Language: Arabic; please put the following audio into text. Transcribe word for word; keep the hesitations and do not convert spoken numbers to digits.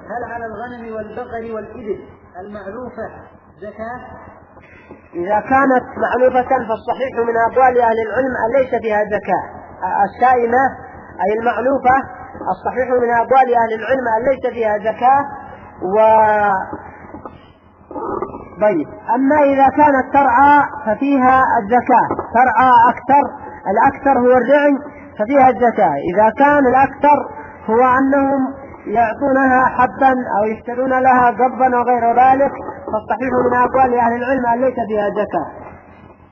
هل على الغنم والبقر والإبل المعلوفة زكاة؟ إذا كانت معلوفة فالصحيح من أقوال أهل العلم أن ليس فيها زكاة. السائمة أي المعلوفة الصحيح من أقوال أهل العلم أن ليس فيها زكاة. و طيب أما إذا كانت ترعى ففيها الزكاة، ترعى أكثر، الأكثر هو الرعي ففيها الزكاة. إذا كان الأكثر هو أنهم يعطونها حبا أو يشترون لها قبا وغير ذلك فالصحيح من أقوال أهل العلم أن ليس فيها زكاة.